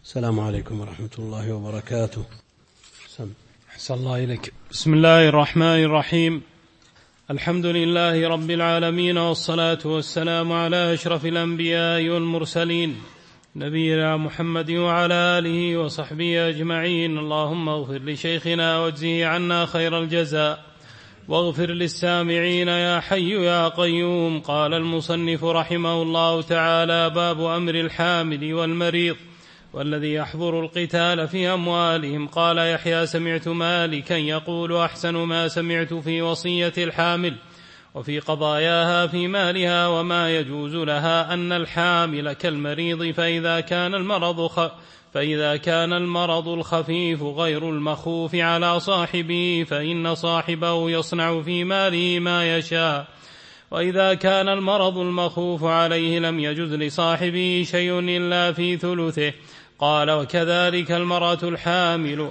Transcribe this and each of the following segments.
السلام عليكم ورحمة الله وبركاته. أحسن الله إليك. بسم الله الرحمن الرحيم. الحمد لله رب العالمين، والصلاة والسلام على أشرف الأنبياء والمرسلين نبينا محمد وعلى آله وصحبه أجمعين. اللهم اغفر لشيخنا واجزه عنا خير الجزاء، واغفر للسامعين يا حي يا قيوم. قال المصنف رحمه الله تعالى: باب أمر الحامل والمريض والذي يحضر القتال في أموالهم. قال يحيى: سمعت مالكا يقول: أحسن ما سمعت في وصية الحامل وفي قضاياها في مالها وما يجوز لها أن الحامل كالمريض، فإذا كان المرض الخفيف غير المخوف على صاحبه فإن صاحبه يصنع في ماله ما يشاء، وإذا كان المرض المخوف عليه لم يجز لصاحبه شيء إلا في ثلثه. قال: وكذلك المرأة الحامل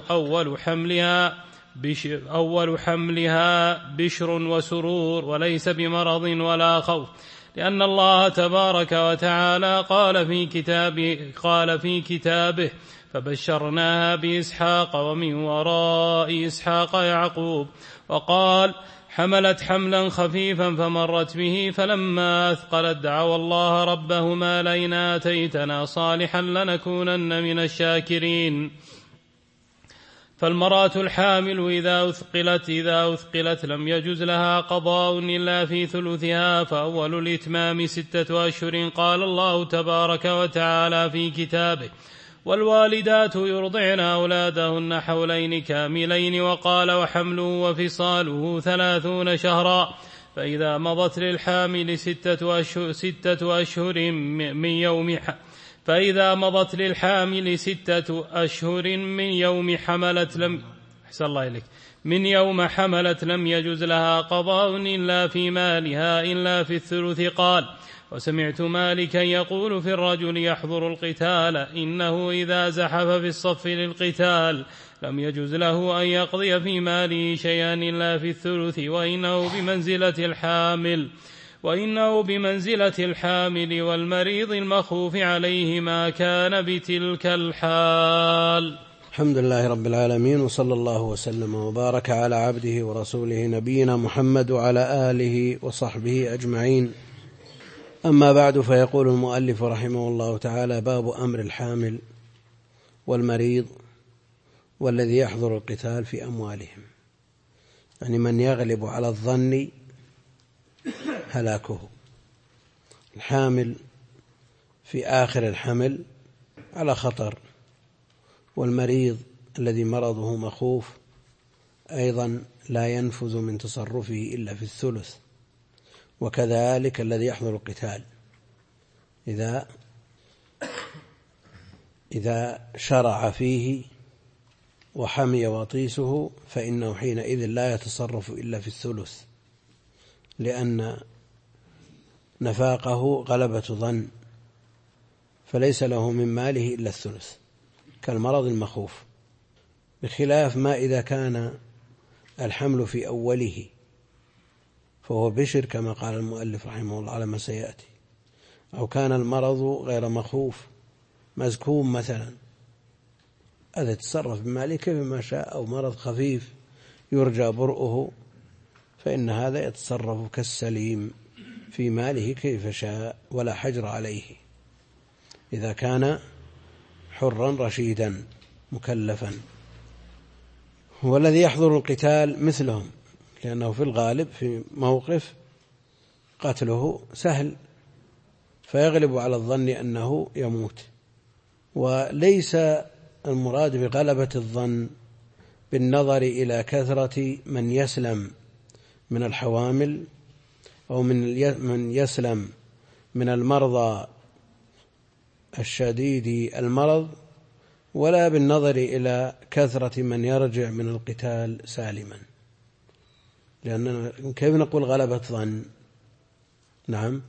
أول حملها بشر وسرور، وليس بمرض ولا خوف، لأن الله تبارك وتعالى قال في كتابه: فبشرناها بإسحاق ومن وراء إسحاق يعقوب. وقال: حملت حملا خفيفا فمرت به، فلما أثقلت دعوا الله ربهما: لئن آتيتنا صالحا لنكونن من الشاكرين. فالمرأة الحامل إذا أثقلت لم يجز لها قضاء إلا في ثلثها، فأول الإتمام 6 أشهر. قال الله تبارك وتعالى في كتابه: والوالدات يرضعن أولادهن حولين كاملين. وقال: وحمله وفصاله 30 شهرا. فإذا مضت للحامل 6 أشهر من يوم حملت لم يجز لها قضاء إلا في مالها إلا في الثلث. قال: وسمعت مالكا يقول في الرجل يحضر القتال: إنه إذا زحف في الصف للقتال لم يجز له أن يقضي في ماله شيئا إلا في الثلث، وإنه بمنزلة الحامل والمريض المخوف عليه ما كان بتلك الحال. الحمد لله رب العالمين، وصلى الله وسلم وبارك على عبده ورسوله نبينا محمد وعلى آله وصحبه أجمعين. أما بعد، فيقول المؤلف رحمه الله تعالى: باب أمر الحامل والمريض والذي يحضر القتال في أموالهم، يعني من يغلب على الظن هلاكه. الحامل في آخر الحمل على خطر، والمريض الذي مرضه مخوف أيضا لا ينفذ من تصرفه إلا في الثلث. وكذلك الذي يحضر القتال إذا شرع فيه وحمي وطيسه فإنه حينئذ لا يتصرف إلا في الثلث، لأن نفاقه غلبة ظن، فليس له من ماله إلا الثلث كالمرض المخوف، بخلاف ما إذا كان الحمل في أوله فهو بشر كما قال المؤلف رحمه الله على ما سيأتي، أو كان المرض غير مخوف مزكوم مثلا، هذا يتصرف بماله كيفما شاء، أو مرض خفيف يرجى برؤه فإن هذا يتصرف كالسليم في ماله كيف شاء ولا حجر عليه إذا كان حرا رشيدا مكلفا. والذي يحضر القتال مثلهم، لأنه في الغالب في موقف قتله سهل فيغلب على الظن أنه يموت. وليس المراد بغلبة الظن بالنظر إلى كثرة من يسلم من الحوامل أو من يسلم من المرضى الشديد المرض، ولا بالنظر إلى كثرة من يرجع من القتال سالما، لأننا كيف نقول غلبة ظن؟ نعم،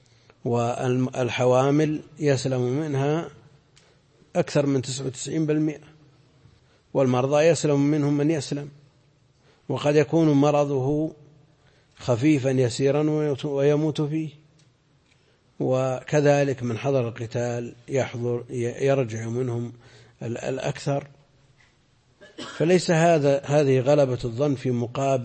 والحوامل يسلم منها أكثر من 99%، والمرضى يسلم منهم من يسلم، وقد يكون مرضه خفيفا يسيرا ويموت فيه، وكذلك من حضر القتال يرجع منهم الأكثر. فليس هذه غلبة الظن في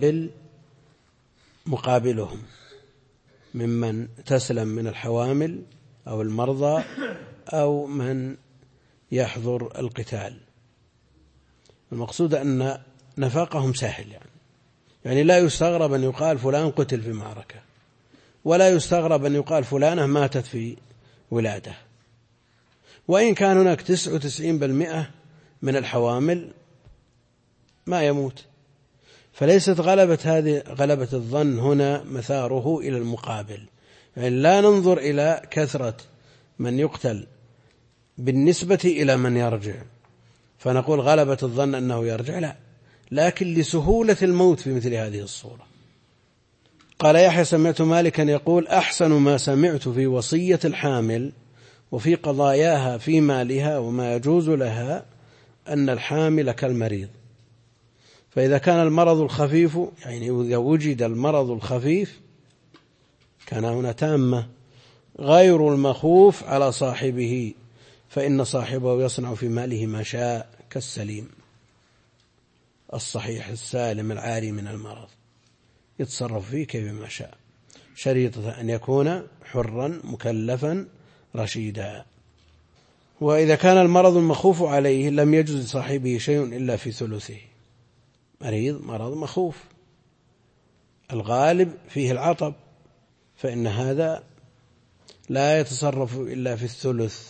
مقابلهم ممن تسلم من الحوامل أو المرضى أو من يحضر القتال. المقصود أن نفاقهم سهل، يعني لا يستغرب أن يقال فلان قتل في معركة، ولا يستغرب أن يقال فلانة ماتت في ولادة، وإن كان هناك 99% من الحوامل ما يموت. فليست غلبة الظن هنا مثاره إلى المقابل، يعني لا ننظر إلى كثرة من يقتل بالنسبة إلى من يرجع فنقول غلبة الظن أنه يرجع، لا، لكن لسهولة الموت في مثل هذه الصورة. قال يحيى: سمعت مالكا يقول: أحسن ما سمعت في وصية الحامل وفي قضاياها في مالها وما يجوز لها أن الحامل كالمريض، فإذا كان المرض الخفيف، يعني إذا وجد المرض الخفيف كان هنا تامة غير المخوف على صاحبه، فإن صاحبه يصنع في ماله ما شاء كالسليم الصحيح السالم العاري من المرض، يتصرف فيه كيفما شاء، شريطة أن يكون حرا مكلفا رشيدا. وإذا كان المرض المخوف عليه لم يجوز لصاحبه شيء إلا في ثلثه. مرض مخوف الغالب فيه العطب، فإن هذا لا يتصرف إلا في الثلث،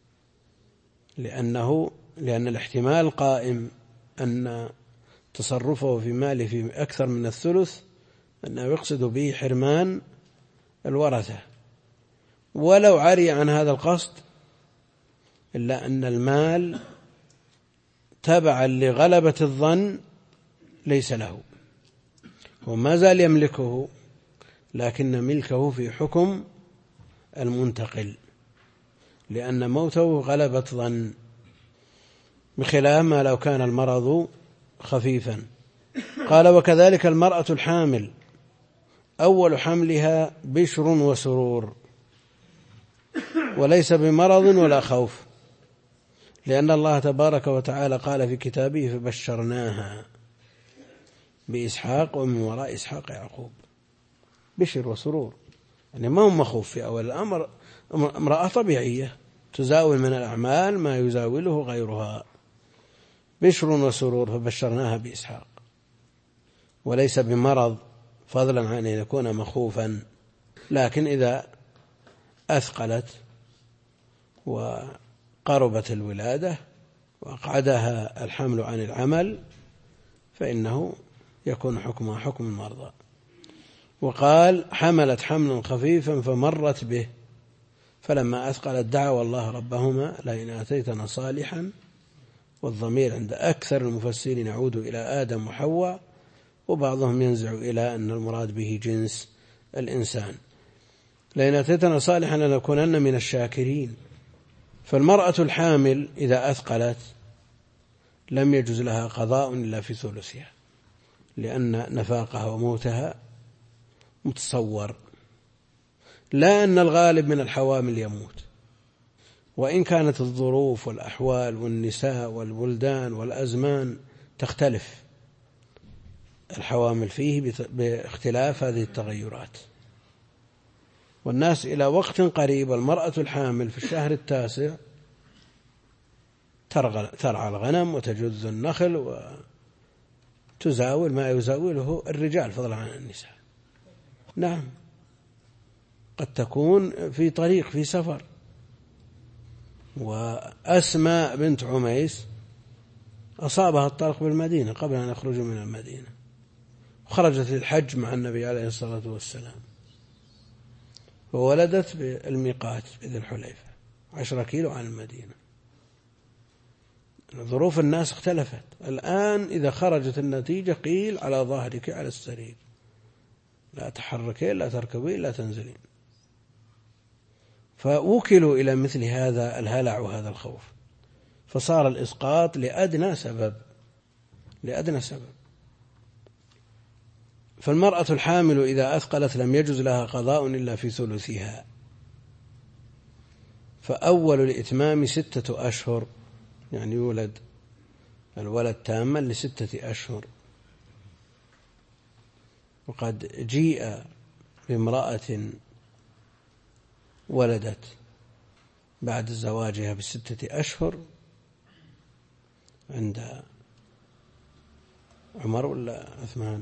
لأن الاحتمال القائم أن تصرفه في ماله في أكثر من الثلث أنه يقصد به حرمان الورثة، ولو عري عن هذا القصد إلا أن المال تبعا لغلبة الظن ليس له، وما زال يملكه، لكن ملكه في حكم المنتقل، لأن موته غلبة ظن، بخلاف ما لو كان المرض خفيفا. قال: وكذلك المرأة الحامل أول حملها بشر وسرور، وليس بمرض ولا خوف، لأن الله تبارك وتعالى قال في كتابه: فبشرناها بإسحاق ومن وراء إسحاق يعقوب. بشر وسرور، يعني ما هم مخوف في أول الأمر، امرأة طبيعية تزاول من الأعمال ما يزاوله غيرها. بشر وسرور، فبشرناها بإسحاق، وليس بمرض، فضلا عن أن يكون مخوفا. لكن إذا أثقلت وقربت الولادة وأقعدها الحمل عن العمل فإنه يكون حكمها حكم المرضى. وقال: حملت حملا خفيفا فمرت به، فلما أثقلت دعوا الله ربهما لئن آتيتنا صالحا، والضمير عند أكثر المفسرين يعود إلى آدم وحواء، وبعضهم ينزع إلى أن المراد به جنس الإنسان. لئن آتيتنا صالحا لنكونن من الشاكرين. فالمرأة الحامل إذا أثقلت لم يجوز لها قضاء إلا في ثلثها، لأن نفاقها وموتها متصور، لا أن الغالب من الحوامل يموت، وإن كانت الظروف والأحوال والنساء والبلدان والأزمان تختلف الحوامل فيه باختلاف هذه التغيرات. والناس إلى وقت قريب المرأة الحامل في الشهر التاسع ترعى الغنم وتجز النخل وتزاول ما يزاوله الرجال فضلا عن النساء. نعم، قد تكون في طريق في سفر. وأسماء بنت عميس أصابها الطرق بالمدينة قبل أن يخرجوا من المدينة، وخرجت للحج مع النبي عليه الصلاة والسلام، وولدت بالميقات بذي الحليفة 10 كيلو عن المدينة. ظروف الناس اختلفت. الآن إذا خرجت النتيجة قيل على ظهرك على السرير، لا تحركين لا تركبين لا تنزلين. فوكلوا إلى مثل هذا الهلع وهذا الخوف، فصار الإسقاط لأدنى سبب. فالمرأة الحامل إذا أثقلت لم يجوز لها قضاء إلا في ثلثها، فأول الإتمام 6 أشهر، يعني يولد الولد تاما ل6 أشهر. وقد جيء بامرأة ولدت بعد زواجها ب6 أشهر عند عمر ولا عثمان؟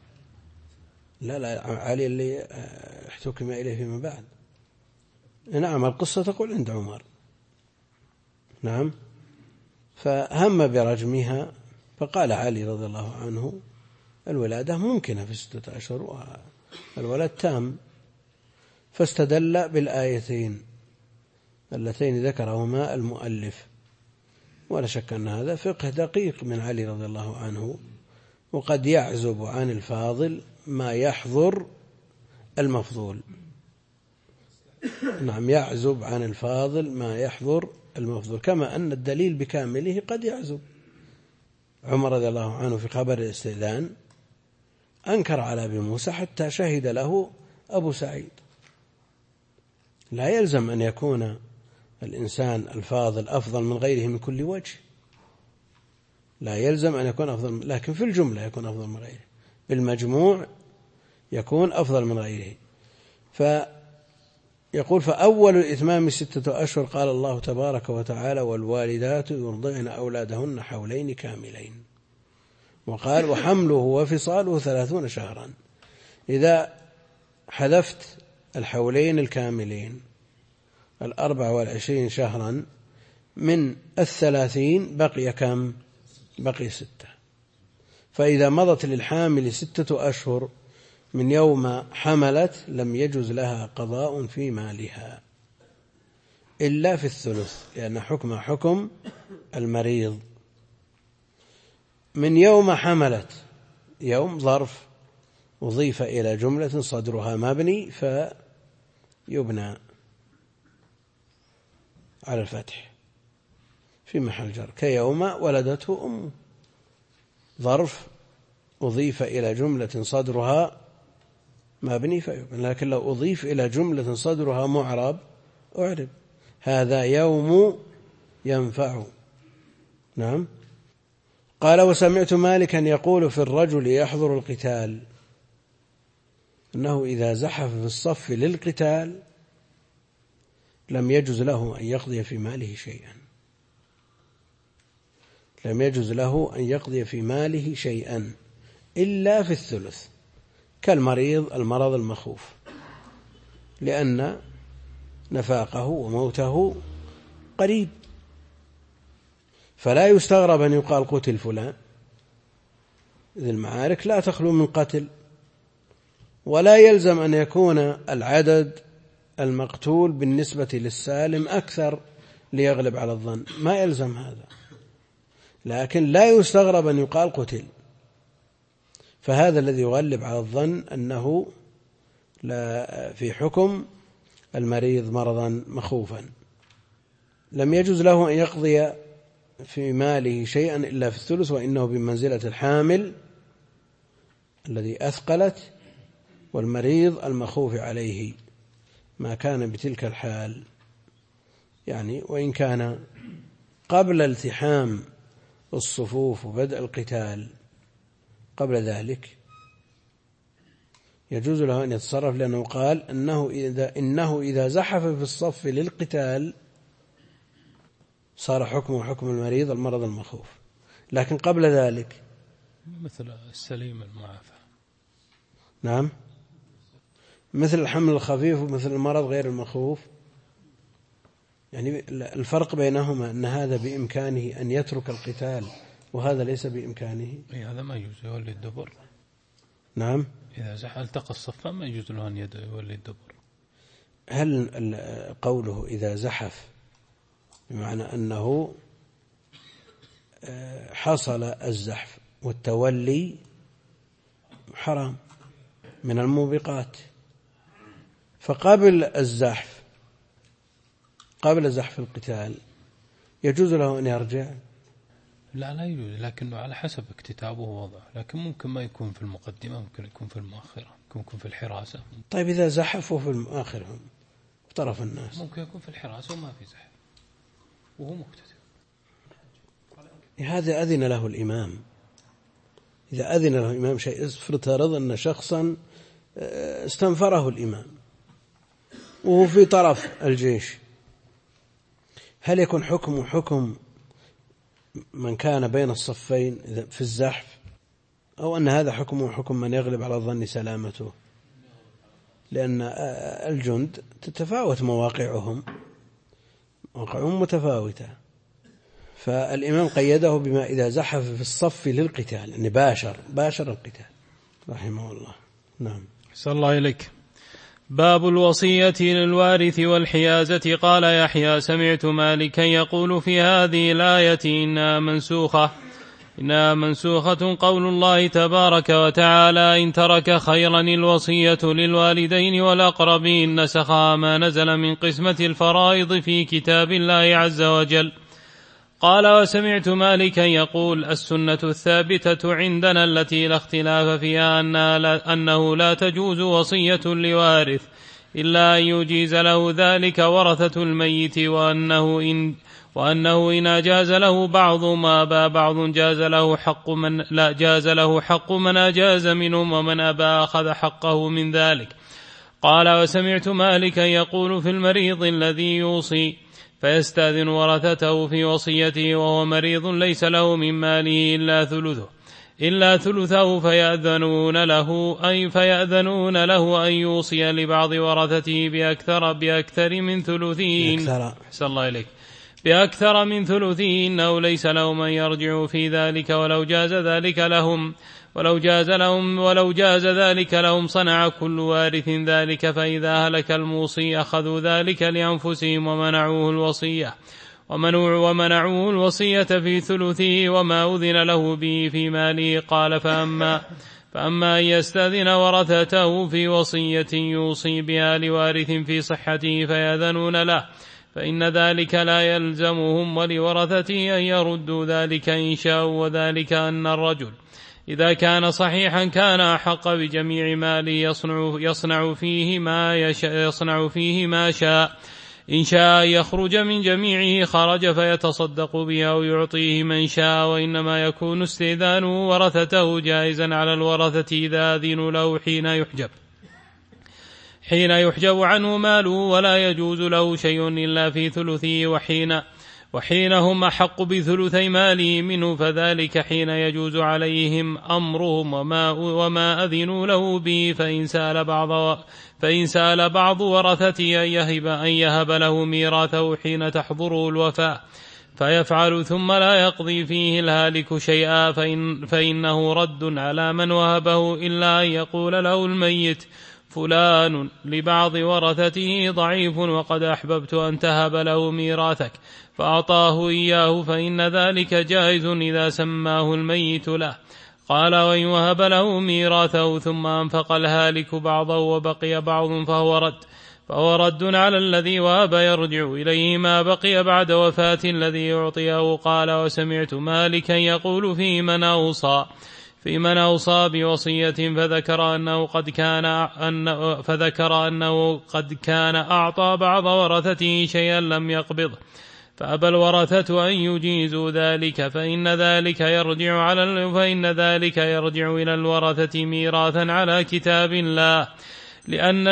لا علي اللي احتكم إليه فيما بعد. نعم، القصة تقول عند عمر. نعم. فهم برجمها، فقال علي رضي الله عنه الولادة ممكنة في 6 أشهر والولد تام، فاستدل بالآيتين اللتين ذكرهما المؤلف. ولا شك أن هذا فقه دقيق من علي رضي الله عنه، وقد يعزب عن الفاضل ما يحضر المفضول. نعم، يعزب عن الفاضل ما يحضر المفضول، كما أن الدليل بكامله قد يعزب. عمر رضي الله عنه في خبر الاستئذان أنكر على أبي موسى حتى شهد له أبو سعيد. لا يلزم أن يكون الإنسان الفاضل أفضل من غيره من كل وجه، لا يلزم أن يكون أفضل، لكن في الجملة يكون أفضل من غيره، بالمجموع يكون أفضل من غيره. فيقول فأول الإتمام 6 أشهر، قال الله تبارك وتعالى والوالدات يرضعن أولادهن حولين كاملين. وقال وحمله وفصاله 30 شهرا. إذا حذفت الحولين الكاملين 24 شهرا من 30 بقي كم؟ بقي 6. فإذا مضت للحامل 6 أشهر من يوم حملت لم يجوز لها قضاء في مالها إلا في الثلث، لأن حكم حكم المريض. من يوم حملت، يوم ظرف أضيف إلى جملة صدرها مبني فيبنى على الفتح في محل جر، كيوم ولدته أمه. ظرف أضيف إلى جملة صدرها مبني فيبنى، لكن لو أضيف إلى جملة صدرها معرب أعرب. هذا يوم ينفع. نعم. قال وسمعت مالكا يقول في الرجل يحضر القتال أنه إذا زحف في الصف للقتال لم يجوز له أن يقضي في ماله شيئا، لم يجوز له أن يقضي في ماله شيئا إلا في الثلث، كالمريض المرض المخوف، لأن نفاقه وموته قريب. فلا يستغرب أن يقال قتل فلان، إذ المعارك لا تخلو من قتل. ولا يلزم أن يكون العدد المقتول بالنسبة للسالم أكثر ليغلب على الظن، ما يلزم هذا، لكن لا يستغرب أن يقال قتل. فهذا الذي يغلب على الظن أنه لا في حكم المريض مرضا مخوفا. لم يجوز له أن يقضي في ماله شيئا إلا في الثلث، وإنه بمنزلة الحامل الذي أثقلت والمريض المخوف عليه ما كان بتلك الحال، يعني وإن كان قبل التحام الصفوف وبدء القتال قبل ذلك يجوز له أن يتصرف، لأنه قال إنه إذا زحف في الصف للقتال صار حكمه حكم المريض المرض المخوف، لكن قبل ذلك مثل السليم المعافى. نعم، مثل الحمل الخفيف ومثل المرض غير المخوف. يعني الفرق بينهما أن هذا بإمكانه أن يترك القتال وهذا ليس بإمكانه. هذا ما يجوز يولي الدبر. نعم، إذا التقى الصفان ما يجوز له أن يولي الدبر. هل قوله إذا زحف بمعنى أنه حصل الزحف والتولي حرام من الموبقات، فقبل الزحف قبل زحف القتال يجوز له أن يرجع؟ لا يجوز، لكنه على حسب اكتتابه ووضعه، لكن ممكن ما يكون في المقدمة، ممكن يكون في المؤخرة، ممكن يكون في الحراسة. طيب إذا زحفوا في المؤخرة طرف الناس. ممكن يكون في الحراسة وما في زحف وهو مكتتب. هذا أذن له الإمام. إذا أذن له الإمام شيء، افترض أن شخصا استنفره الإمام وهو في طرف الجيش، هل يكون حكمه حكم من كان بين الصفين في الزحف، أو أن هذا حكمه حكم من يغلب على الظن سلامته؟ لأن الجند تتفاوت مواقعهم متفاوتة، فالإمام قيده بما إذا زحف في الصف للقتال، يعني باشر القتال رحمه الله. نعم. أحسن الله إليك. باب الوصية للوارث والحيازة. قال يحيى: سمعت مالكا يقول في هذه الآية إنها منسوخة قول الله تبارك وتعالى: إن ترك خيرا الوصية للوالدين والأقربين، نسخها ما نزل من قسمة الفرائض في كتاب الله عز وجل. قال: وسمعت مالكا يقول: السنة الثابتة عندنا التي لا اختلاف فيها أنه لا تجوز وصية لوارث إلا أن يجيز له ذلك ورثة الميت، وأنه إن أجاز له بعض ما أبى بعض جاز له حق من أجاز منهم، ومن أبى أخذ حقه من ذلك. قال: وسمعت مالكا يقول في المريض الذي يوصي فيستأذن ورثته في وصيته وهو مريض ليس له من ماله إلا ثلثه فيأذنون له أن يوصي لبعض ورثته بأكثر من ثلثه. أحسن الله إليك. بأكثر من ثلثه إنه ليس له من يرجع في ذلك، ولو جاز ذلك لهم صنع كل وارث ذلك، فإذا هلك الموصي أخذوا ذلك لأنفسهم ومنعوه الوصية في ثلثه وما أذن له به في ماله. قال: فأما أن يستأذن ورثته في وصية يوصي بها لوارث في صحته فيأذنون له، فإن ذلك لا يلزمهم ولورثته أن يردوا ذلك إن شاءوا، وذلك أن الرجل إذا كان صحيحا كان أحق بجميع ماله يصنع فيه ما شاء. إن شاء يخرج من جميعه خرج فيتصدق به أو يعطيه من شاء، وإنما يكون استئذانه ورثته جائزا على الورثة إذا أذنوا له حين يحجب عنه ماله، ولا يجوز له شيء إلا في ثلثه، وحين هم أحق بثلثي ماله منه، فذلك حين يجوز عليهم أمرهم وما أذنوا له به. فإن سأل بعض ورثته أن يهب له ميراثه حين تحضره الوفاة فيفعل، ثم لا يقضي فيه الهالك شيئا، فإنه رد على من وهبه، إلا أن يقول له الميت: فلان لبعض ورثته ضعيف وقد أحببت أن تهب له ميراثك، فأعطاه إياه، فإن ذلك جائز إذا سماه الميت له. قال: وإن وهب له ميراثه ثم أنفق الهالك بعضه وبقي بعض فهو رد على الذي وهب، يرجع إليه ما بقي بعد وفاة الذي يعطيه. قال: وسمعت مالكا يقول في من أوصى بوصية فذكر أنه قد كان أعطى بعض ورثته شيئا لم يقبضه، فأبى الورثة أن يجيزوا ذلك، فإن ذلك يرجع إلى الورثة ميراثا على كتاب الله، لأن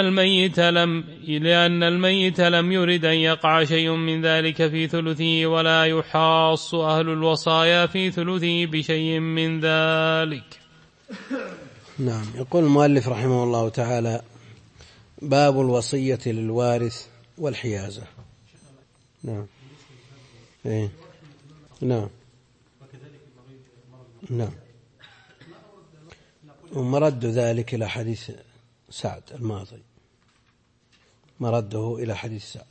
الميت لم يرد أن يقع شيء من ذلك في ثلثه، ولا يحاص أهل الوصايا في ثلثه بشيء من ذلك. نعم. يقول المؤلف رحمه الله تعالى: باب الوصية للوارث والحيازة. نعم. نعم. ومرد ذلك إلى حديث سعد الماضي، مرده إلى حديث سعد.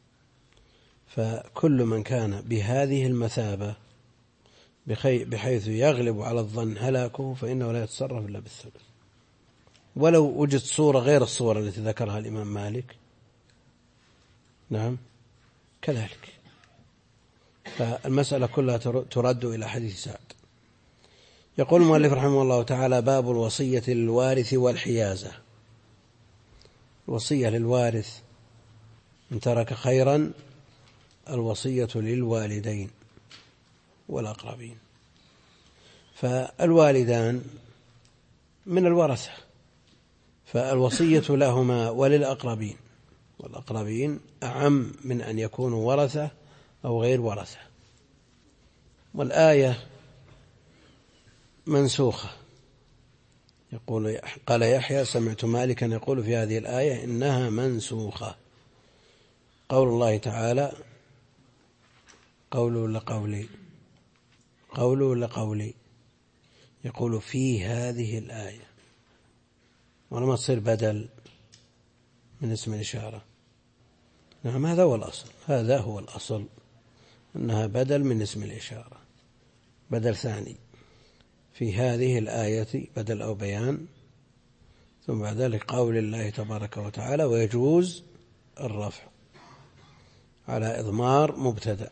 فكل من كان بهذه المثابة بحيث يغلب على الظن هلاكه فإنه لا يتصرف إلا بالثلث، ولو وجد صورة غير الصورة التي ذكرها الإمام مالك. نعم كذلك. فالمسألة كلها ترد إلى حديث سعد. يقول المؤلف رحمه الله تعالى: باب الوصية للوارث والحيازة. الوصية للوارث إن ترك خيرا الوصية للوالدين والأقربين. فالوالدان من الورثة، فالوصية لهما وللأقربين، والأقربين أعم من أن يكونوا ورثة أو غير ورثة. والآية منسوخة. قال يحيى سمعت مالكا يقول في هذه الآية إنها منسوخة. قول الله تعالى قول لقولي يقول في هذه الآية، ولما تصير بدل من اسم الإشارة. نعم هذا هو الأصل أنها بدل من اسم الإشارة، بدل ثاني. في هذه الآية بدل أو بيان، ثم بعد ذلك قول الله تبارك وتعالى ويجوز الرفع على إضمار مبتدأ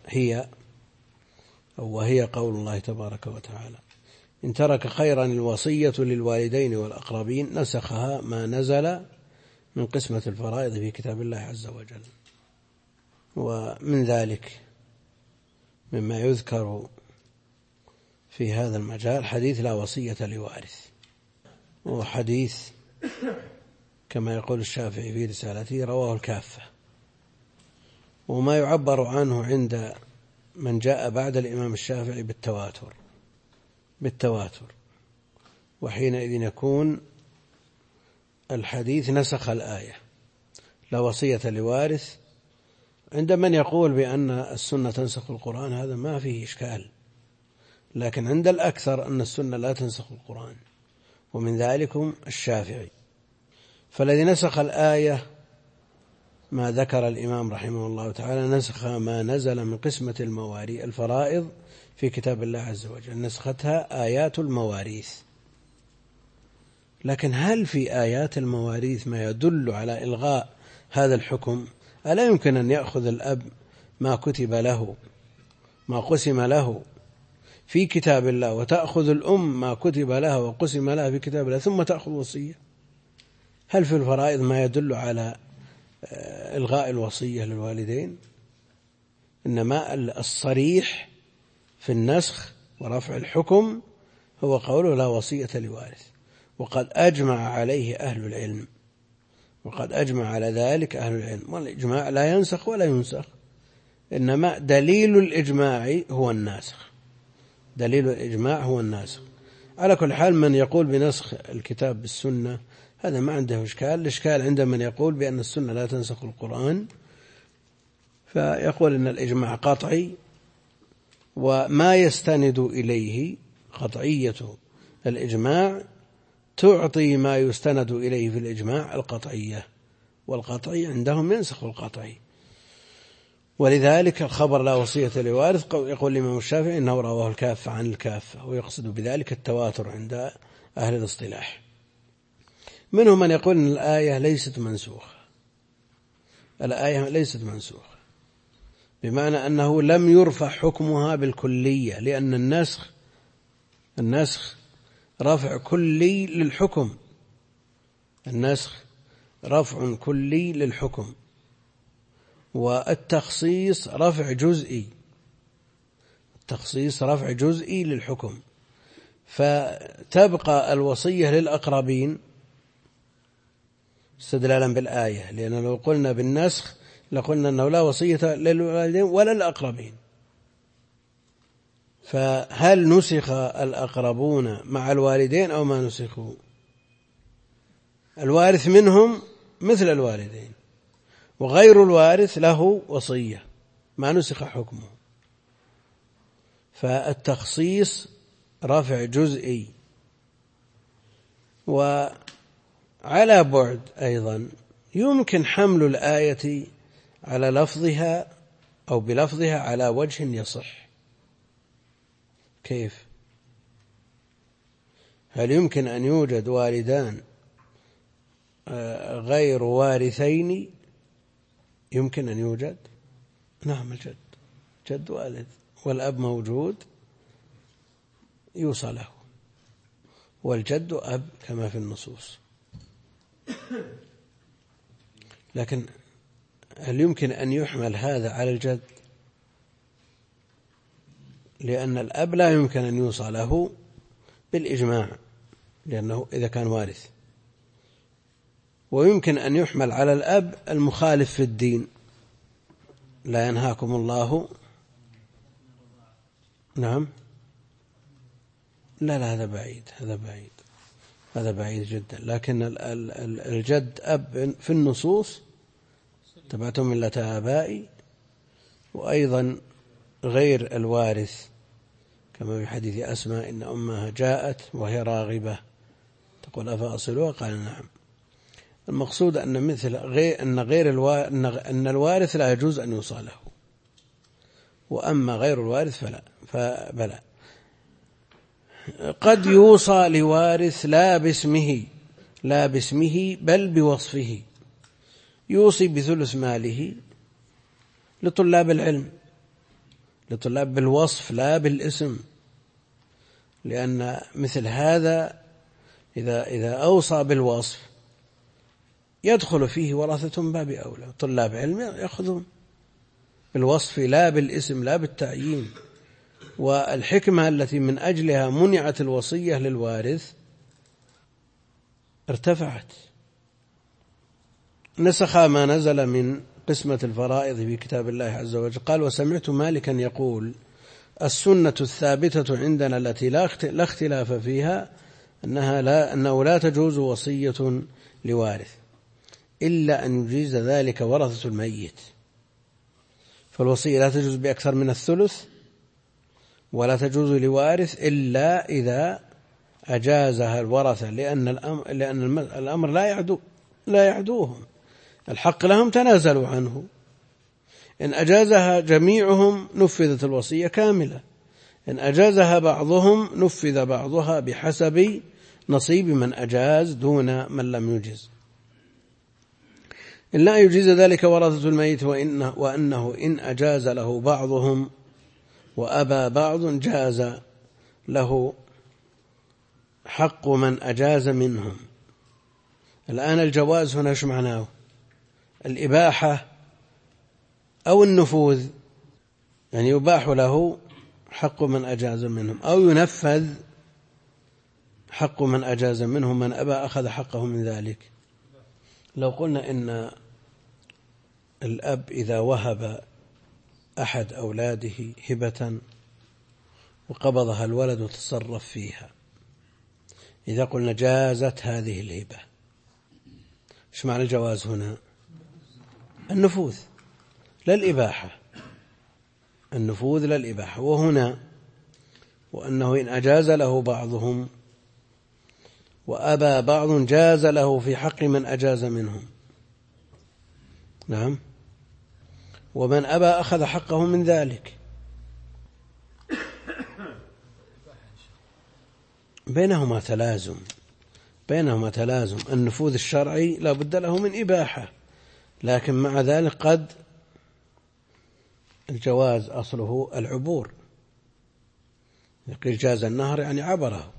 وهي قول الله تبارك وتعالى إن ترك خيرا الوصية للوالدين والأقربين نسخها ما نزل من قسمة الفرائض في كتاب الله عز وجل. ومن ذلك مما يذكر في هذا المجال حديث لا وصية لوارث، وهو حديث كما يقول الشافعي في رسالته رواه الكافة، وما يعبر عنه عند من جاء بعد الإمام الشافعي بالتواتر، وحينئذ يكون الحديث نسخ الآية لا وصية لوارث. عند من يقول بأن السنة تنسخ القرآن هذا ما فيه إشكال، لكن عند الأكثر أن السنة لا تنسخ القرآن، ومن ذلكم الشافعي. فالذي نسخ الآية ما ذكر الإمام رحمه الله تعالى، نسخ ما نزل من قسمة الفرائض في كتاب الله عز وجل، نسختها آيات المواريث. لكن هل في آيات المواريث ما يدل على إلغاء هذا الحكم؟ ألا يمكن أن يأخذ الأب ما كتب له ما قسم له في كتاب الله، وتأخذ الأم ما كتب لها وقسم لها في كتاب الله، ثم تأخذ وصية؟ هل في الفرائض ما يدل على إلغاء الوصية للوالدين؟ إنما الصريح في النسخ ورفع الحكم هو قوله لا وصية لوارث، وقد أجمع عليه أهل العلم، وقد أجمع على ذلك أهل العلم. والإجماع لا ينسخ ولا ينسخ، إنما دليل الإجماع هو الناسخ، دليل الإجماع هو الناسخ. على كل حال من يقول بنسخ الكتاب بالسنة هذا ما عنده إشكال. الإشكال عند من يقول بأن السنة لا تنسخ القرآن، فيقول إن الإجماع قطعي، وما يستند إليه قطعية الإجماع تعطي ما يستند إليه في الإجماع القطعية، والقطعي عندهم ينسخ القطعي. ولذلك الخبر لا وصية لوارث يقول الإمام الشافعي إنه رواه الكافة عن الكافة، ويقصد بذلك التواتر عند أهل الاصطلاح. منهم من يقول إن الآية ليست منسوخة، الآية ليست منسوخة بمعنى أنه لم يرفع حكمها بالكلية، لأن النسخ رفع كلي للحكم، النسخ رفع كلي للحكم، والتخصيص رفع جزئي، التخصيص رفع جزئي للحكم. فتبقى الوصية للأقربين استدلالا بالآية، لأن لو قلنا بالنسخ لقلنا أنه لا وصية للوالدين ولا الأقربين. فهل نسخ الأقربون مع الوالدين أو ما نسخوا؟ الوارث منهم مثل الوالدين، وغير الوارث له وصية ما نسخ حكمه. فالتخصيص رفع جزئي. وعلى بعد أيضا يمكن حمل الآية على لفظها أو بلفظها على وجه يصح. كيف؟ هل يمكن أن يوجد والدان غير وارثين؟ يمكن أن يوجد. نعم، جد والد والأب موجود يوصى له، والجد أب كما في النصوص. لكن هل يمكن أن يحمل هذا على الجد؟ لأن الأب لا يمكن أن يوصى له بالإجماع لأنه إذا كان وارث، ويمكن أن يحمل على الأب المخالف في الدين، لا ينهاكم الله. نعم، لا هذا بعيد جدا. لكن الجد أب في النصوص تبعتم ملة آبائي، وأيضا غير الوارث كما في حديث أسماء إن أمها جاءت وهي راغبة تقول أفأصلها؟ قال نعم. المقصود أن مثل أن الوارث لا يجوز أن يوصى له، وأما غير الوارث فبلى. قد يوصى لوارث لا باسمه بل بوصفه، يوصي بثلث ماله لطلاب العلم، لطلاب بالوصف لا بالاسم، لأن مثل هذا إذا أوصى بالوصف يدخل فيه ورثة من باب أولى، طلاب علم يأخذون بالوصف لا بالاسم لا بالتعيين. والحكمة التي من أجلها منعت الوصية للوارث ارتفعت، نسخ ما نزل من قسمة الفرائض في كتاب الله عز وجل. قال وسمعت مالكا يقول السنة الثابتة عندنا التي لا اختلاف فيها أنه لا تجوز وصية لوارث إلا أن يجيز ذلك ورثة الميت، فالوصية لا تجوز بأكثر من الثلث، ولا تجوز لوارث إلا إذا أجازها الورثة، لأن الأمر لا يعدوهم، الحق لهم تنازلوا عنه. إن أجازها جميعهم نفذت الوصية كاملة، إن أجازها بعضهم نفذ بعضها بحسب نصيب من أجاز دون من لم يجز، إلا أن يجيز ذلك ورثة الميت، وأنه إن أجاز له بعضهم وأبى بعض جاز له حق من أجاز منهم. الآن الجواز هنا شو معناه؟ الإباحة أو النفوذ، يعني يباح له حق من أجاز منهم أو ينفذ حق من أجاز منهم، من أبى أخذ حقه من ذلك. لو قلنا إن الأب إذا وهب أحد أولاده هبة وقبضها الولد وتصرف فيها، إذا قلنا جازت هذه الهبة، إيش معنى الجواز هنا؟ النفوذ لا الإباحة، النفوذ لا الإباحة. وهنا وأنه إن أجاز له بعضهم وأبى بعض جاز له في حق من أجاز منهم. نعم، ومن أبى أخذ حقه من ذلك. بينهما تلازم. النفوذ الشرعي لا بد له من إباحة، لكن مع ذلك قد الجواز أصله العبور، يقول جاز النهر يعني عبره،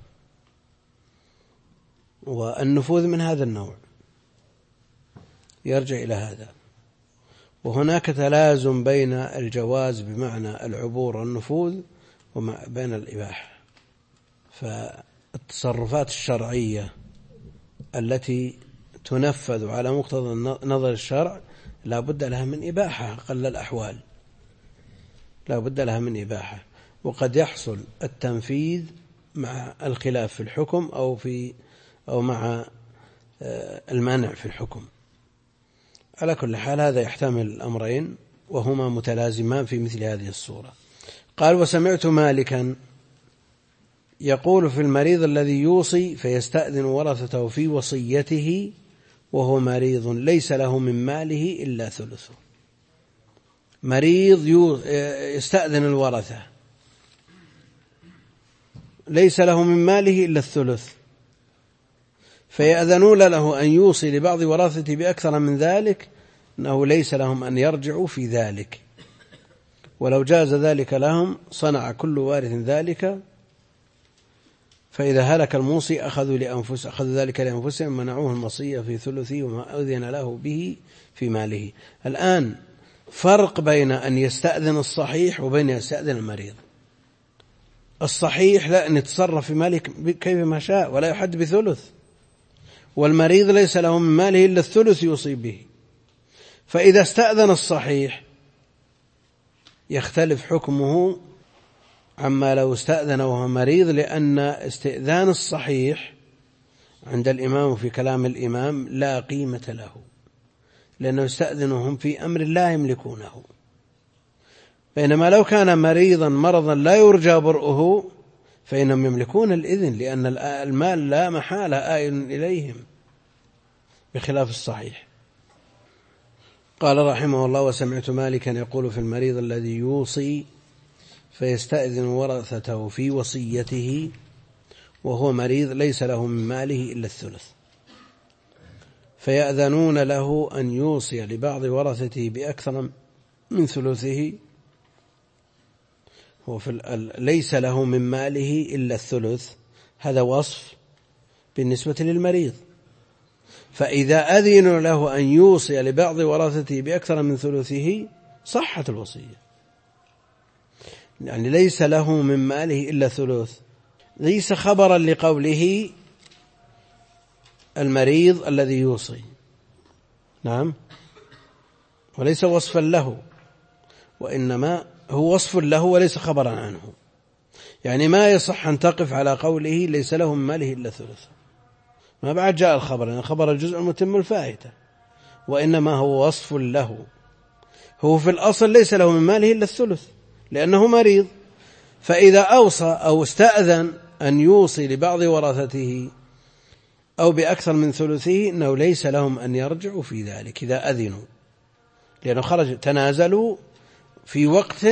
والنفوذ من هذا النوع يرجع إلى هذا. وهناك تلازم بين الجواز بمعنى العبور والنفوذ وبين الإباحة. فالتصرفات الشرعية التي تنفذ على مقتضى نظر الشرع لا بد لها من إباحة، أقل الأحوال لا بد لها من إباحة. وقد يحصل التنفيذ مع الخلاف في الحكم أو مع المانع في الحكم. على كل حال هذا يحتمل الأمرين وهما متلازمان في مثل هذه الصورة. قال وسمعت مالكا يقول في المريض الذي يوصي فيستأذن ورثته في وصيته وهو مريض ليس له من ماله إلا ثلثه. مريض يستأذن الورثة ليس له من ماله إلا الثلث، فيأذنون له أن يوصي لبعض ورثته بأكثر من ذلك، أنه ليس لهم أن يرجعوا في ذلك، ولو جاز ذلك لهم صنع كل وارث ذلك فإذا هلك الموصي أخذوا ذلك لأنفسهم منعوه الوصية في ثلثه وما أذن له به في ماله. الآن فرق بين أن يستأذن الصحيح وبين يستأذن المريض. الصحيح لا، أن يتصرف في ماله كيفما شاء ولا يحد بثلث، والمريض ليس له من ماله إلا الثلث يصيب به. فإذا استأذن الصحيح يختلف حكمه عما لو استأذن وهو مريض، لأن استئذان الصحيح عند الإمام في كلام الإمام لا قيمة له، لأنه يستأذنهم في أمر لا يملكونه، بينما لو كان مريضا مرضا لا يرجى برؤه فإنهم يملكون الإذن، لأن المال لا محالة آئل إليهم بخلاف الصحيح. قال رحمه الله: وسمعت مالكا يقول في المريض الذي يوصي فيستأذن ورثته في وصيته وهو مريض ليس له من ماله إلا الثلث، فيأذنون له أن يوصي لبعض ورثته بأكثر من ثلثه. هو ليس له من ماله إلا الثلث، هذا وصف بالنسبة للمريض، فإذا أذنوا له أن يوصي لبعض ورثته بأكثر من ثلثه صحت الوصية. يعني ليس له من ماله إلا ثلث ليس خبرا لقوله المريض الذي يوصي، نعم، وليس وصفا له، وإنما هو وصف له وليس خبرا عنه. يعني ما يصح أن تقف على قوله ليس له من ماله إلا ثلث، ما بعد جاء الخبر، لأن الخبر الجزء المتم الفائدة، وإنما هو وصف له. هو في الأصل ليس له من ماله إلا الثلث لأنه مريض، فإذا أوصى أو استأذن أن يوصي لبعض ورثته أو بأكثر من ثلثه إنه ليس لهم أن يرجعوا في ذلك إذا أذنوا، لأنه خرج تنازلوا في وقت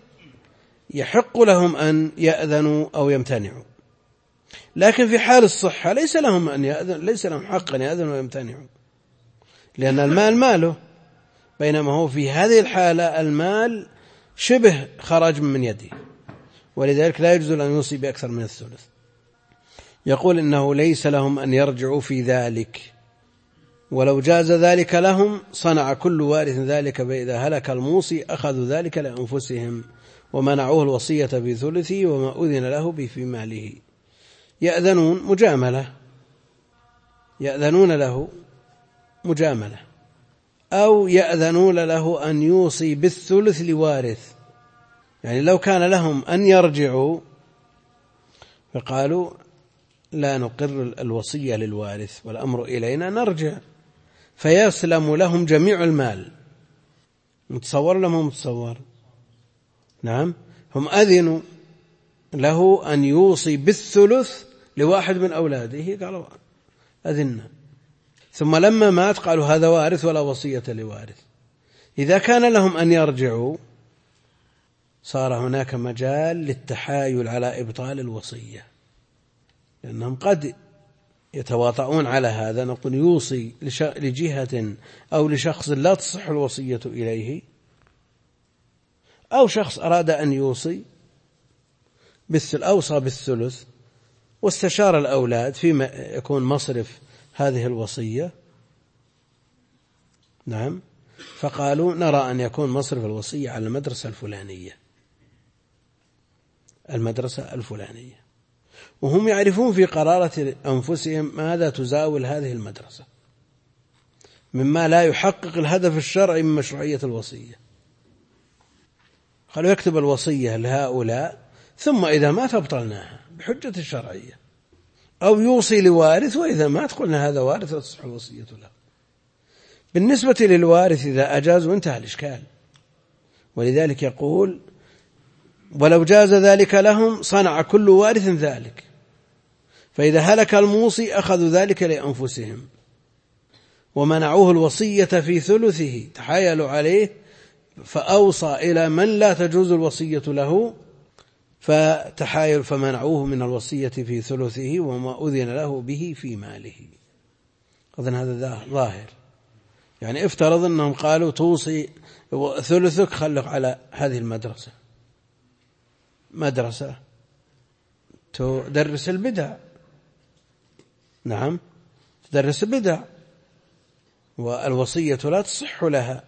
يحق لهم أن يأذنوا أو يمتنعوا. لكن في حال الصحة ليس لهم أن يأذن، ليس لهم حق أن يأذنوا ويمتنعوا، لأن المال ماله، بينما هو في هذه الحالة المال شبه خرج من يده، ولذلك لا يجوز أن يوصي بأكثر من الثلث. يقول إنه ليس لهم أن يرجعوا في ذلك، ولو جاز ذلك لهم صنع كل وارث ذلك، فإذا هلك الموصي أخذوا ذلك لأنفسهم ومنعوه الوصية بثلثه وما أذن له به في ماله. يأذنون مجاملة، يأذنون له مجاملة، أو يأذنون له أن يوصي بالثلث لوارث. يعني لو كان لهم أن يرجعوا فقالوا لا نقر الوصية للوارث والأمر إلينا نرجع، فيسلم لهم جميع المال. متصور لهم متصور؟ نعم، هم أذنوا له أن يوصي بالثلث لواحد من أولاده، قالوا أذنا، ثم لما مات قالوا هذا وارث ولا وصية لوارث. إذا كان لهم أن يرجعوا صار هناك مجال للتحايل على إبطال الوصية، لأنهم قد يتواطؤون على هذا. نقول يوصي لجهة أو لشخص لا تصح الوصية إليه، أو شخص أراد أن يوصي أوصى بالثلث واستشار الأولاد فيما يكون مصرف هذه الوصية، نعم، فقالوا نرى أن يكون مصرف الوصية على المدرسة الفلانية، وهم يعرفون في قرارة أنفسهم ماذا تزاول هذه المدرسة مما لا يحقق الهدف الشرعي من مشروعية الوصية. قالوا يكتب الوصية لهؤلاء ثم إذا مات أبطلناها بحجة الشرعية، أو يوصي لوارث وإذا مات قلنا هذا وارث لا تصح الوصية له. بالنسبة للوارث إذا أجازوا انتهى الإشكال، ولذلك يقول ولو جاز ذلك لهم صنع كل وارث ذلك، فإذا هلك الموصي أخذوا ذلك لأنفسهم ومنعوه الوصية في ثلثه، تحايلوا عليه فأوصى إلى من لا تجوز الوصية له فتحايل فمنعوه من الوصية في ثلثه وما أذن له به في ماله. أظن هذا ظاهر. يعني افترض أنهم قالوا توصي ثلثك خلق على هذه المدرسة، مدرسة تدرس البدع. نعم، تدرس البدع، والوصية لا تصح لها.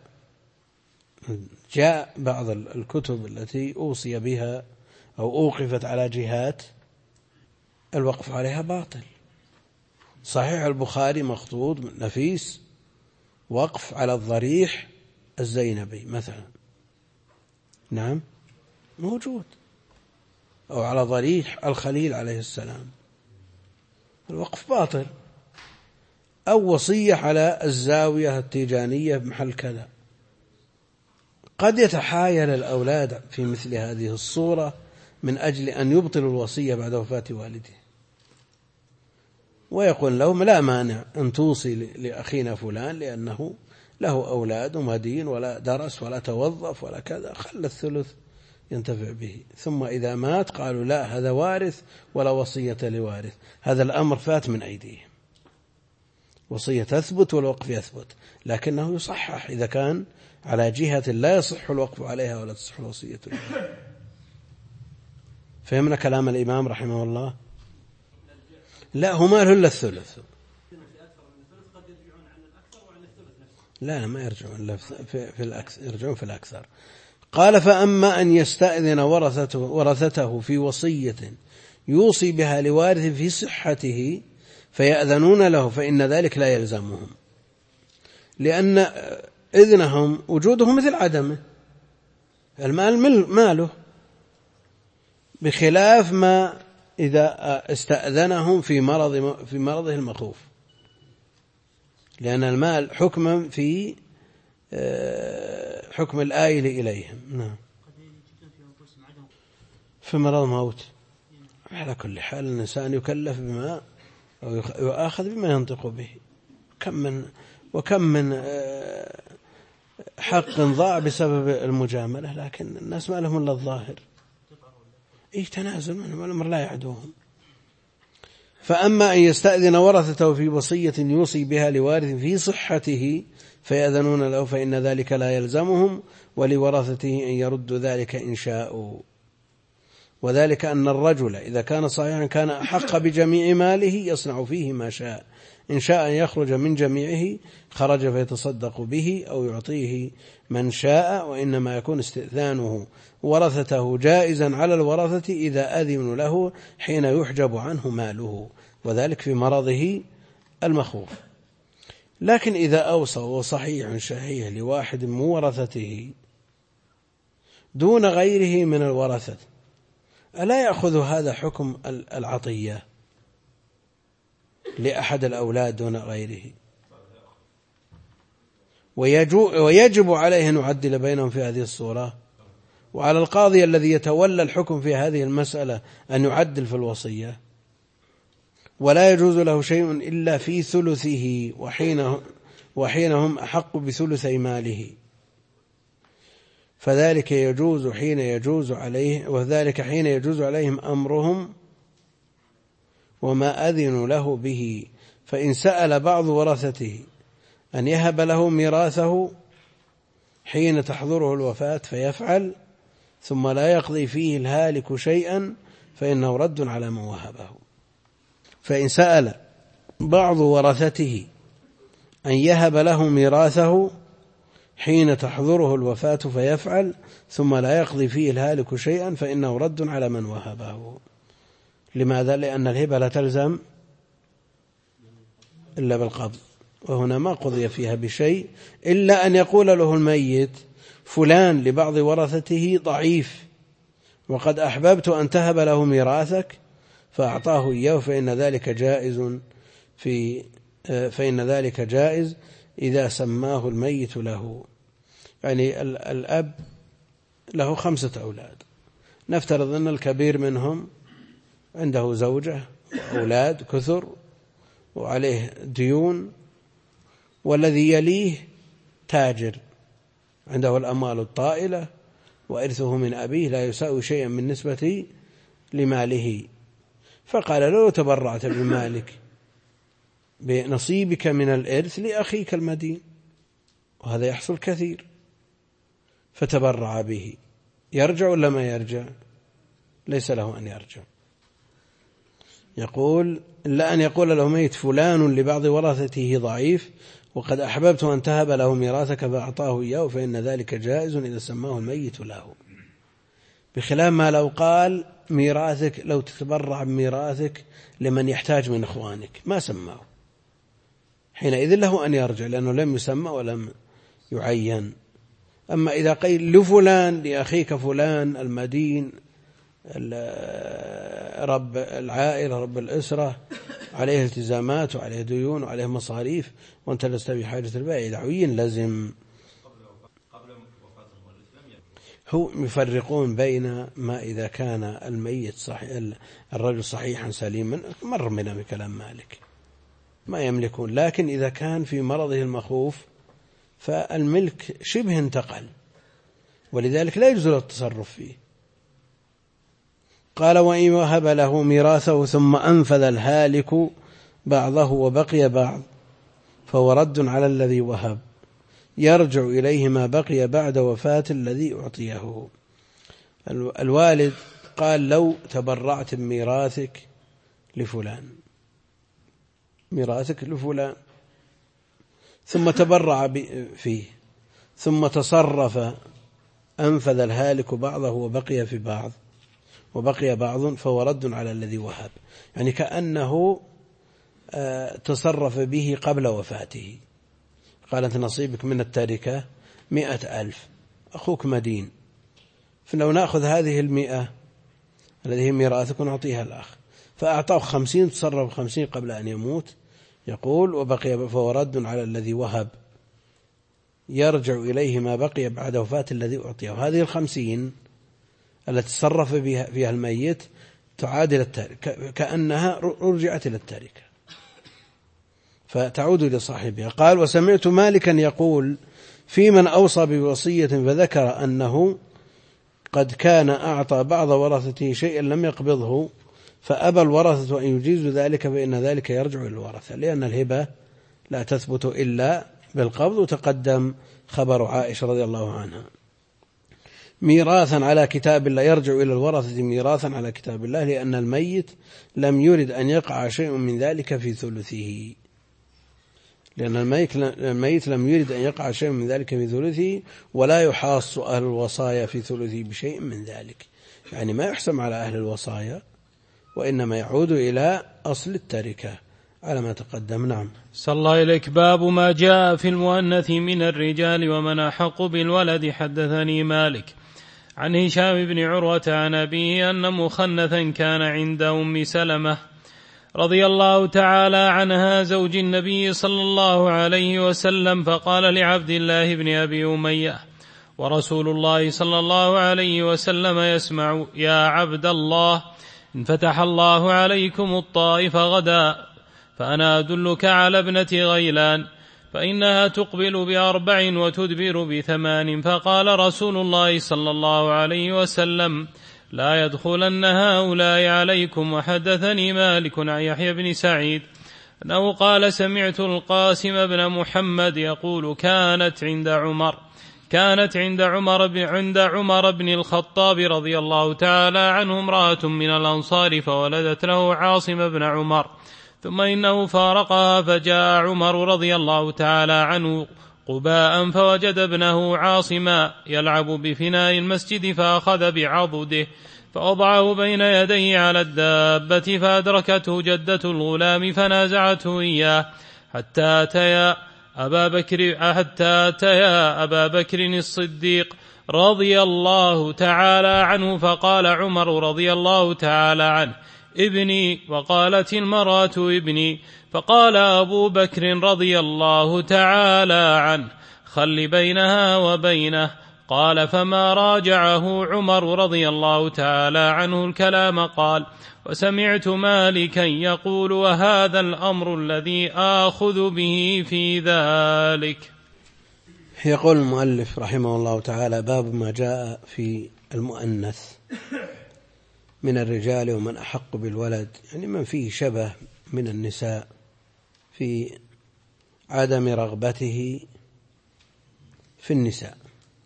جاء بعض الكتب التي أوصي بها أو أوقفت على جهات الوقف عليها باطل. صحيح البخاري مخطوط نفيس وقف على الضريح الزينبي مثلا، نعم موجود، أو على ضريح الخليل عليه السلام، الوقف باطل. أو وصية على الزاوية التيجانية بمحل كذا. قد يتحايل الأولاد في مثل هذه الصورة من أجل أن يبطلوا الوصية بعد وفاة والده، ويقول لهم لا مانع أن توصي لأخينا فلان لأنه له أولاد ومدين ولا درس ولا توظف ولا كذا، خل الثلث ينتفع به. ثم إذا مات قالوا لا، هذا وارث ولا وصية لوارث. هذا الأمر فات من أيديهم. وصية تثبت والوقف يثبت، لكنه يصحح إذا كان على جهة لا يصح الوقف عليها ولا تصح الوصية لها. فهمنا كلام الإمام رحمه الله؟ لا، هما إلا الثلث. لا ما يرجعون في الأكثر، يرجعون في الأكثر. قال فأما أن يستأذن ورثته في وصية يوصي بها لوارث في صحته فيأذنون له فإن ذلك لا يلزمهم، لأن إذنهم وجودهم مثل عدمه، المال ماله، بخلاف ما إذا استأذنهم في مرضه المخوف، لأن المال حكما في حكم الآيل إليهم. نعم، في مرض موت. على كل حال الإنسان يكلف بما أو يؤاخذ بما ينطق به. وكم من حق ضاع بسبب المجاملة، لكن الناس ما لهم إلا الظاهر، تنازل منهم، الأمر لا يعدوهم. فأما أن يستأذن ورثته في وصية يوصي بها لوارث في صحته فيأذنون له فإن ذلك لا يلزمهم، ولورثته أن يردوا ذلك إن شاءوا. وذلك أن الرجل إذا كان صحيحا كان أحق بجميع ماله يصنع فيه ما شاء، إن شاء أن يخرج من جميعه خرج فيتصدق به أو يعطيه من شاء، وإنما يكون استئذانه ورثته جائزا على الورثة إذا أذنوا له حين يحجب عنه ماله، وذلك في مرضه المخوف. لكن إذا أوصى وصحيح شهيه لواحد من ورثته دون غيره من الورثة ألا يأخذ هذا حكم العطية لأحد الأولاد دون غيره؟ ويجب عليه أن يعدل بينهم في هذه الصورة، وعلى القاضي الذي يتولى الحكم في هذه المسألة أن يعدل في الوصية، ولا يجوز له شيء إلا في ثلثه وحين هم أحق بثلثي ماله، فذلك يجوز حين يجوز عليه، وذلك حين يجوز عليهم أمرهم وما أذنوا له به. فإن سأل بعض ورثته أن يهب له ميراثه حين تحضره الوفاة فيفعل، ثم لا يقضي فيه الهالك شيئا فإنه رد على من وهبه. فإن سأل بعض ورثته أن يهب له ميراثه حين تحضره الوفاة فيفعل، ثم لا يقضي فيه الهالك شيئا فإنه رد على من وهبه. لماذا؟ لأن الهبة لا تلزم إلا بالقبض، وهنا ما قضي فيها بشيء إلا أن يقول له الميت فلان لبعض ورثته ضعيف وقد أحببت أن تهب له ميراثك فأعطاه إياه، فإن ذلك جائز إذا سماه الميت له. يعني الأب له 5 أولاد، نفترض أن الكبير منهم عنده زوجة وأولاد كثر وعليه ديون، والذي يليه تاجر عنده الأموال الطائلة وإرثه من أبيه لا يساوي شيئا من نسبة لماله، فقال له تبرعت بمالك بنصيبك من الإرث لأخيك المدين، وهذا يحصل كثير، فتبرع به، يرجع ولا ما يرجع؟ ليس له أن يرجع. يقول إلا أن يقول له ميت فلان لبعض ورثته ضعيف وقد أحببت أن تهب له ميراثك فأعطاه إياه فإن ذلك جائز إذا سماه الميت له، بخلاف ما لو قال ميراثك لو تتبرع بميراثك لمن يحتاج من إخوانك ما سماه، حينئذ له أن يرجع لأنه لم يسمى ولم يعين. أما إذا قيل لفلان لأخيك فلان المدين رب العائلة رب الأسرة عليه التزامات وعليه ديون وعليه مصاريف وأنت لست بحاجة البائع إذا عين لازم. هو يفرقون بين ما إذا كان الميت صحيح الرجل صحيحا سليما مر منا بكلام مالك ما يملكون، لكن إذا كان في مرضه المخوف فالملك شبه انتقل ولذلك لا يجوز التصرف فيه. قال وإن وهب له ميراثه ثم أنفذ الهالك بعضه وبقي بعض فهو رد على الذي وهب يرجع إليه ما بقي بعد وفاة الذي أعطيه. الوالد قال لو تبرعت بميراثك لفلان ميراثك لفلان ثم تبرع فيه ثم تصرف أنفذ الهالك بعضه وبقي في بعض وبقي بعض فهو رد على الذي وهب، يعني كأنه تصرف به قبل وفاته. قالت نصيبك من التركة 100,000 أخوك مدين، فلو نأخذ هذه 100 الذي هي ميراثك ونعطيها الأخ، فأعطاه 50 تصرف 50 قبل أن يموت. يقول وبقي فهو رد على الذي وهب يرجع إليه ما بقي بعد وفاة الذي أعطيه. هذه 50 التي تصرف فيها الميت تعادل التركة كأنها رجعت إلى التركة فتعود لصاحبها. قال وسمعت مالكا يقول في من أوصى بوصية فذكر أنه قد كان أعطى بعض ورثته شيئا لم يقبضه فأبى الورثة أن يجيزوا ذلك فإن ذلك يرجع إلى الورثة لأن الهبة لا تثبت إلا بالقبض. وتقدم خبر عائشة رضي الله عنها. ميراثا على كتاب الله يرجع إلى الورثة ميراثا على كتاب الله لأن الميت لم يرد أن يقع شيء من ذلك في ثلثه، لأن الميت لم يرد أن يقع شيء من ذلك في ثلثه ولا يحاص أهل الوصايا في ثلثه بشيء من ذلك، يعني ما يحسم على أهل الوصايا وإنما يعود إلى أصل التركة على ما تقدم. نعم. صلى الله إليك. باب ما جاء في المؤنث من الرجال ومن أحق بالولد. حدثني مالك عن هشام بن عروة عن أبيه أن مخنثا كان عند أم سلمة رضي الله تعالى عنها زوج النبي صلى الله عليه وسلم فقال لعبد الله بن أبي أمية ورسول الله صلى الله عليه وسلم يسمع يا عبد الله إن فتح الله عليكم الطائف غدا فأنا أدلك على ابنة غيلان فإنها تقبل ب4 وتدبر ب8. فقال رسول الله صلى الله عليه وسلم لا يدخلن هؤلاء عليكم. وحدثني مالك عن يحيى بن سعيد أنه قال سمعت القاسم بن محمد يقول كانت عند عمر بن الخطاب رضي الله تعالى عنه امرأة من الأنصار فولدت له عاصم بن عمر ثم إنه فارقها فجاء عمر رضي الله تعالى عنه قباء فوجد ابنه عاصما يلعب بفناء المسجد فأخذ بعضده فوضعه بين يديه على الدابة فأدركته جدة الغلام فنازعته إياه حتى أتيا أبا بكر الصديق رضي الله تعالى عنه فقال عمر رضي الله تعالى عنه ابني وقالت المرأة ابني فقال أبو بكر رضي الله تعالى عنه خل بينها وبينه. قال فما راجعه عمر رضي الله تعالى عنه الكلام. قال وسمعت مالكا يقول وهذا الأمر الذي آخذ به في ذلك. يقول المؤلف رحمه الله تعالى باب ما جاء في المؤنث من الرجال ومن أحق بالولد، يعني من فيه شبه من النساء في عدم رغبته في النساء،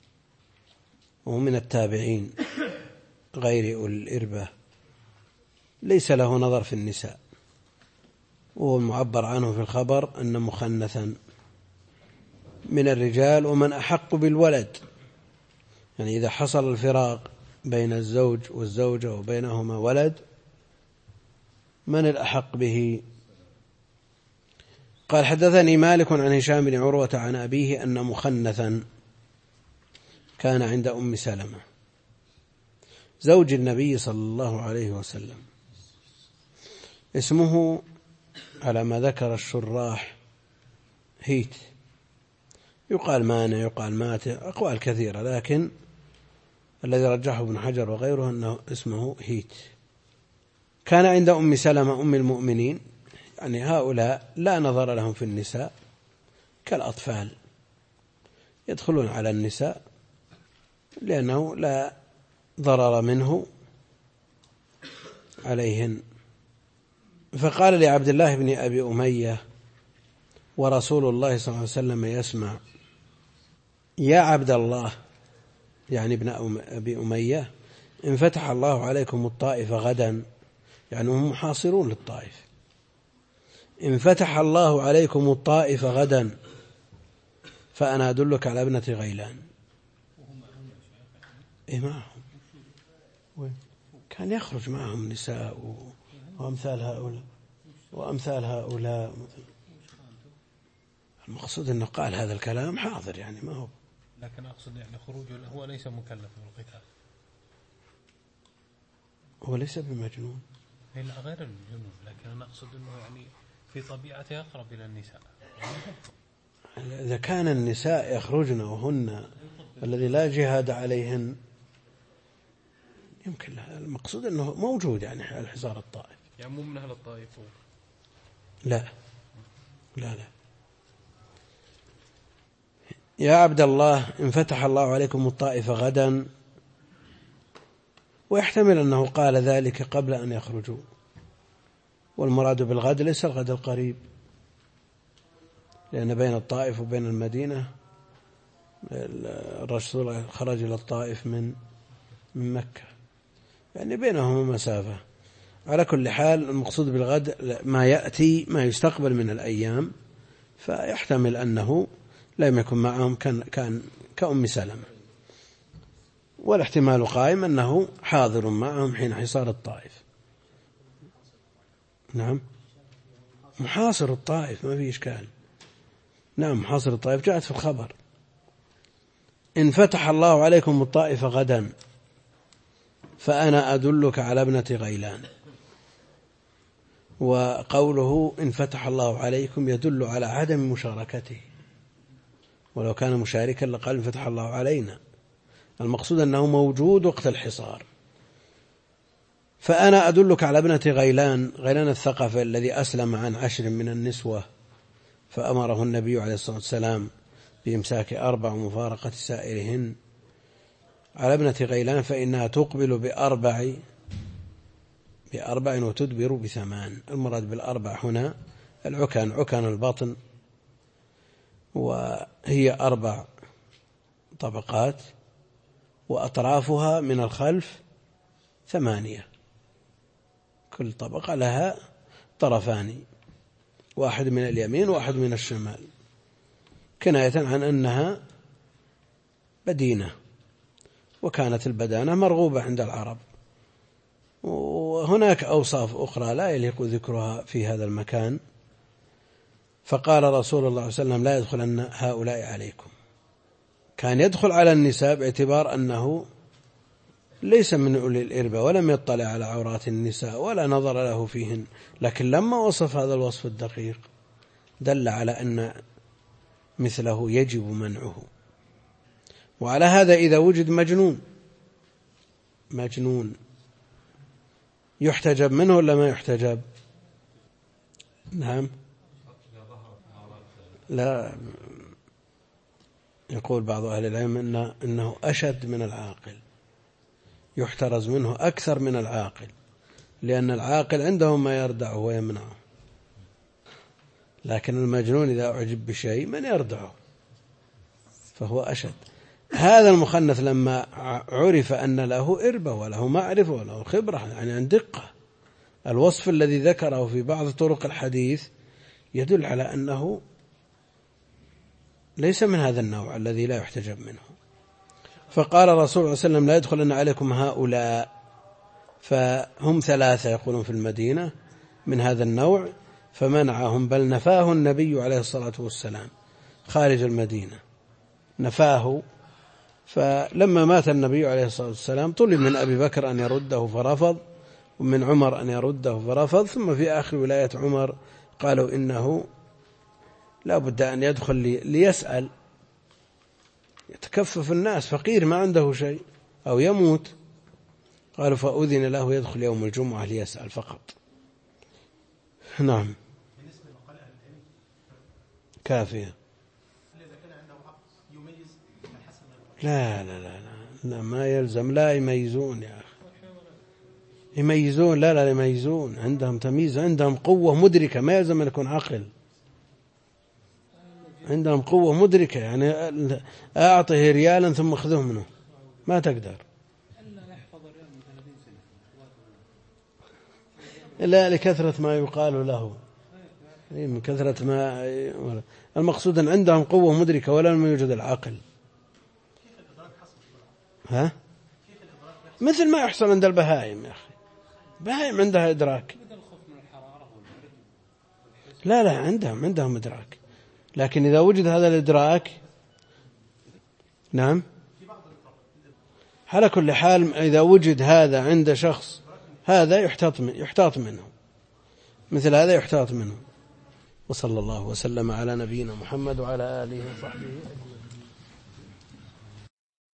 ومن التابعين غير أولي الإربة ليس له نظر في النساء، وهو المعبر عنه في الخبر أن مخنثا من الرجال ومن أحق بالولد، يعني إذا حصل الفراق بين الزوج والزوجة وبينهما ولد من الأحق به؟ قال حدثني مالك عن هشام بن عروة عن أبيه أن مخنثا كان عند أم سلمة زوج النبي صلى الله عليه وسلم، اسمه على ما ذكر الشراح هيت، يقال مانع يقال ماتع، أقوال كثيرة، لكن الذي رجحه ابن حجر وغيره أنه اسمه هيت. كان عند أم سلمة أم المؤمنين، يعني هؤلاء لا نظر لهم في النساء كالأطفال، يدخلون على النساء لأنه لا ضرر منه عليهن. فقال لعبد الله بن أبي أمية ورسول الله صلى الله عليه وسلم يسمع: يا عبد الله، يعني ابن أبي أمية، إن فتح الله عليكم الطائف غدا، يعني هم محاصرون للطائف، إن فتح الله عليكم الطائف غدا فأنا أدلك على ابنة غيلان. إيه معهم؟ كان يخرج معهم نساء وأمثال هؤلاء. المقصود أنه قال هذا الكلام حاضر، يعني ما هو، لكن أقصد يعني خروجه هو ليس مكلف بالقتال، هو ليس بمجنون، لا غير الجنون، لكن أنا أقصد أنه يعني في طبيعته أقرب إلى النساء. إذا كان النساء يخرجن وهن الذي لا جهاد عليهن يمكن لها، المقصود أنه موجود يعني الحصار الطائف، يعني مو من أهل الطائف. لا لا لا. يا عبد الله، إن فتح الله عليكم الطائف غدا، ويحتمل أنه قال ذلك قبل أن يخرجوا، والمراد بالغد ليس الغد القريب، لأن بين الطائف وبين المدينة الرسول خرج إلى الطائف من مكة، يعني بينهما مسافة. على كل حال المقصود بالغد ما يأتي، ما يستقبل من الأيام، فيحتمل أنه لم يكن معهم كان كأم سلمة، والاحتمال قائم أنه حاضر معهم حين حصار الطائف. نعم، محاصر الطائف ما في إشكال، نعم محاصر الطائف جاءت في الخبر: إن فتح الله عليكم الطائف غدا فأنا أدلك على ابنة غيلان. وقوله إن فتح الله عليكم يدل على عدم مشاركته، ولو كان مشاركا لقال إن فتح الله علينا، المقصود أنه موجود وقت الحصار. فأنا أدلك على ابنة غيلان، غيلان الثقفي الذي أسلم عن 10 من النسوة، فأمره النبي عليه الصلاة والسلام بإمساك 4 ومفارقة سائرهن، على ابنة غيلان فإنها تقبل ب4 وتدبر ب8. المراد بال4 هنا عكان البطن، وهي 4 طبقات، وأطرافها من الخلف 8، كل طبقة لها طرفان، واحد من اليمين واحد من الشمال، كناية عن أنها بدينة، وكانت البدانة مرغوبة عند العرب. وهناك أوصاف أخرى لا يليق ذكرها في هذا المكان. فقال رسول الله صلى الله عليه وسلم: لا يدخلن هؤلاء عليكم. كان يدخل على النساء باعتبار أنه ليس من أولي الإربة، ولم يطلع على عورات النساء ولا نظر له فيهن، لكن لما وصف هذا الوصف الدقيق دل على أن مثله يجب منعه. وعلى هذا إذا وجد مجنون يحتجب منه ولا ما يحتجب؟ نعم، لا، يقول بعض أهل العلم إنه أشد من العاقل، يحترز منه أكثر من العاقل، لأن العاقل عندهم ما يردعه ويمنعه، لكن المجنون إذا أعجب بشيء من يردعه فهو أشد. هذا المخنث لما عرف أن له إربة وله معرفة وله خبرة، يعني عن دقة، الوصف الذي ذكره في بعض طرق الحديث يدل على أنه ليس من هذا النوع الذي لا يحتجب منه. فقال الرسول صلى الله عليه وسلم لا يدخلن عليكم هؤلاء، فهم 3 يقولون في المدينة من هذا النوع، فمنعهم، بل نفاه النبي عليه الصلاة والسلام خارج المدينة، نفاه. فلما مات النبي عليه الصلاة والسلام طلب من أبي بكر أن يرده فرفض، ومن عمر أن يرده فرفض، ثم في آخر ولاية عمر قالوا إنه لا بد أن يدخل ليسأل، يتكفف الناس، فقير ما عنده شيء أو يموت. قالوا فأذن له يدخل يوم الجمعة ليسأل فقط. نعم كافية. لا لا لا لا ما يلزم، لا يميزون يا أخي، يميزون، لا لا يميزون، عندهم تمييز، عندهم قوة مدركة، ما يلزم أن يكون عقل، عندهم قوة مدركة. يعني أعطه ريالا ثم أخذه منه ما تقدر، إلا لكثرة ما يقال له، من كثرة ما المقصود أن عندهم قوة مدركة ولا يوجد العقل. ها؟ مثل ما يحصل عند البهائم يا أخي، بهائم عندها إدراك، لا لا عندهم إدراك، لكن إذا وجد هذا الإدراك، نعم، على كل حال إذا وجد هذا عند شخص، هذا يحتاط منه، مثل هذا يحتاط منه. وصلى الله وسلم على نبينا محمد وعلى آله وصحبه أجمعين.